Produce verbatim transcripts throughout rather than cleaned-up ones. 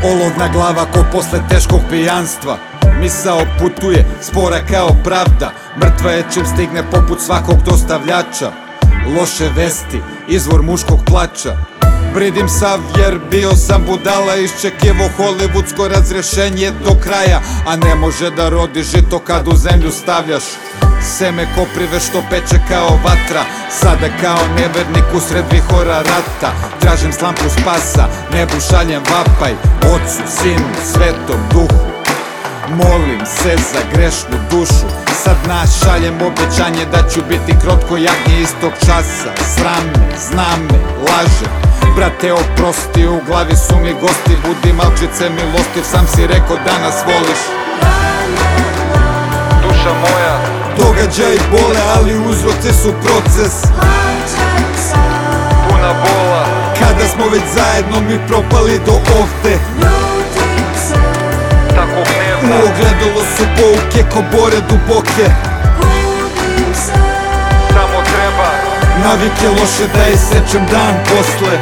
Olovna glava ko posle teškog pijanstva. Misao putuje, spora kao pravda. Mrtva je čim stigne poput svakog dostavljača. Loše vesti, izvor muškog plača. Bridim sav jer bio sam budala. Iščekivo hollywoodsko razrešenje do kraja. A ne može da rodi žito kad u zemlju stavljaš seme koprive što peče kao vatra. Sada kao nevernik usred vihora rata. Tražim slamku spasa, nebu šaljem vapaj. Ocu, sinu, svetom duhu, molim se za grešnu dušu. Sad nas šaljem obećanje da ću biti krotko jagnje istog časa. Sram me, znam me, lažem. Brate oprosti, u glavi su mi gosti. Budi malčice milostiv, sam si rekao da nas voliš. Duša moja, događaji bole, ali uzroci su proces. Puna bola, kada smo već zajedno mi propali do ovde. Tako gnevna, u ogledalo su pouke ko bore duboke. Samo treba navike loše da je sečem dan posle.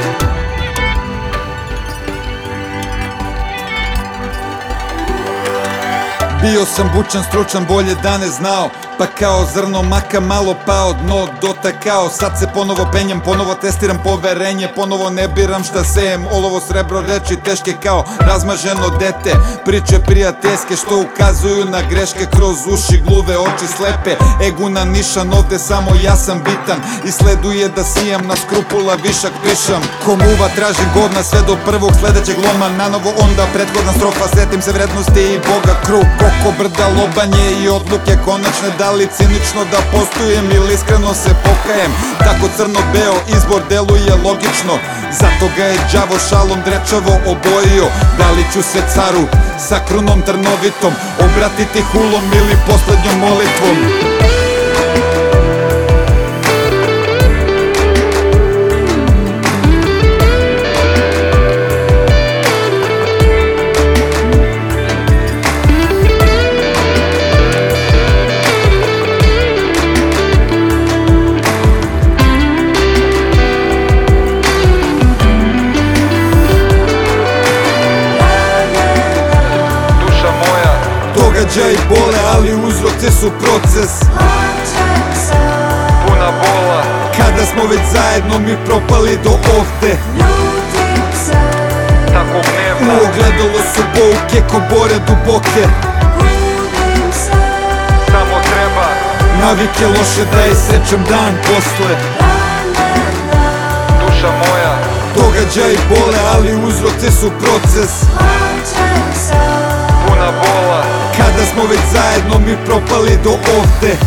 Bio sam bučan, stručan, bolje da ne znao. Pa kao zrno maka malo pao, dno dotakao. Sad se ponovo penjem, ponovo testiram poverenje. Ponovo ne biram šta sejem, olovo srebro reči teške kao razmaženo dete. Priče prijateljske što ukazuju na greške kroz uši, gluve, oči slepe. Eguna nišan, ovde samo ja sam bitan. I sleduje da sijam na skrupula višak pišam. Ko muva tražim govna sve do prvog sledećeg loma. Nanovo onda prethodna strofa, setim se vrednosti i Boga krug. Oko brda lobanje i odluke konačne. Da li cinično da postujem ili iskreno se pokajem. Tako crno-beo izbor deluje logično. Zato ga je đavo šalom drečavo obojio. Da li ću se caru sa krunom trnovitom obratiti hulom ili poslednjom molitvom? Događaji bole, ali uzroci su proces. Puna bola, kada smo već zajedno mi propali do ovde. Tako gnevna, u ogledalo su pouke ko bore duboke. Samo treba navike loše da je sečem dan posle. Duša moja, događaji bole, ali uzroci su proces. Puna bola, kada smo već zajedno mi propali do ovde.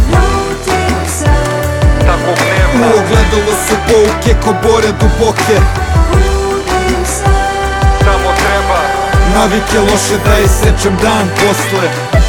Tako gnevna, u ogledalo su pouke ko bore duboke. Samo treba navike loše da je sečem dan posle.